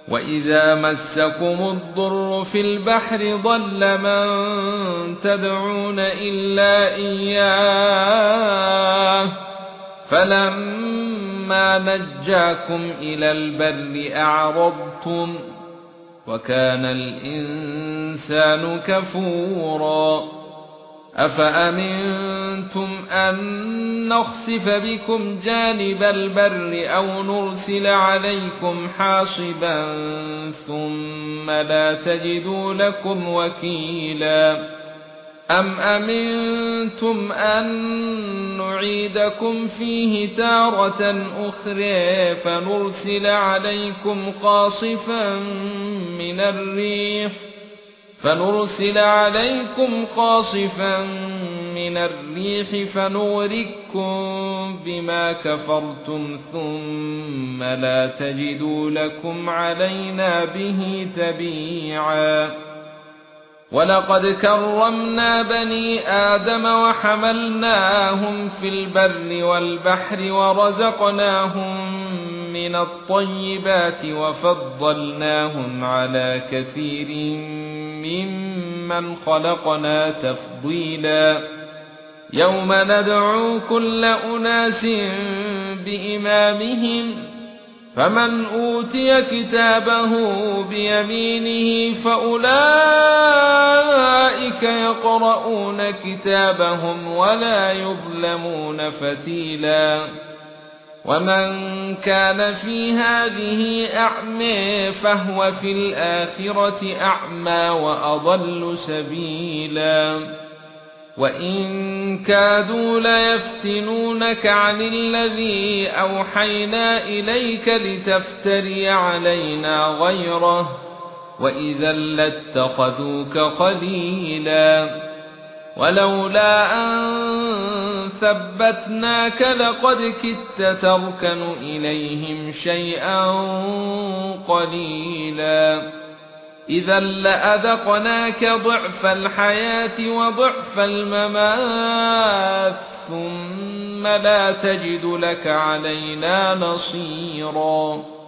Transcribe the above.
وَإِذَا مَسَّكُمُ الضُّرُّ فِي الْبَحْرِ ضَلَّ مَن تَدْعُونَ إِلَّا إِيَّاهُ فَلَمَّا نَجَّاكُمْ إِلَى الْبَرِّ أَعْرَضْتُمْ وَكَانَ الْإِنسَانُ كَفُورًا أَفَأَمِنْتُمْ أَن نَّخْسِفَ بِكُمْ جَانِبَ الْبَرِّ أَوْ نُرْسِلَ عَلَيْكُمْ حَاصِبًا ثُمَّ لَا تَجِدُوا لَكُمْ وَكِيلًا أَمْ أَمِنْتُمْ أَن نُّعِيدَكُمْ فِيهِ تَارَةً أُخْرَىٰ فَنُرْسِلَ عَلَيْكُمْ قَاصِفًا مِنَ الرِّيحِ فَنُغْرِقكُّم بِمَا كَفَرْتُمْ ثُمَّ لَا تَجِدُوا لَكُمْ عَلَيْنَا بِهِ تَبِيعًا وَلَقَدْ كَرَّمْنَا بَنِي آدَمَ وَحَمَلْنَاهُمْ فِي الْبَرِّ وَالْبَحْرِ وَرَزَقْنَاهُم مِّنَ الطَّيِّبَاتِ وَفَضَّلْنَاهُمْ عَلَى كَثِيرٍ مِّمَّنْ خَلَقْنَا تَفْضِيلًا يَوْمَ نَدْعُو كُلَّ أُنَاسٍ بِإِمَامِهِمْ فَمَنْ أُوتِيَ كِتَابَهُ بِيَمِينِهِ فَأُولَئِكَ يَقْرَؤُونَ كِتَابَهُمْ وَلَا يُظْلَمُونَ فَتِيلًا وَمَنْ كَانَ في هَذِهِ أَعْمَى فَهُوَ في الْآخِرَةِ أَعْمَى وَأَضَلُّ سَبِيلًا وَإِن كَادُوا لَيَفْتِنُونَكَ عَنِ الَّذِي أَوْحَيْنَا إِلَيْكَ لِتَفْتَرِيَ عَلَيْنَا غَيْرَهُ وَإِذًا لَّاتَّخَذُوكَ خَلِيلًا وَلَوْلَا أَن ثَبَّتْنَاكَ لَقَدْ كِدتَّ تَرْكَنُ إِلَيْهِمْ شَيْئًا قَلِيلًا إِذًا لَّأَذَقْنَاكَ ضِعْفَ الْحَيَاةِ وَضِعْفَ الْمَمَاتِ ثُمَّ لَا تَجِدُ لَكَ عَلَيْنَا نَصِيرًا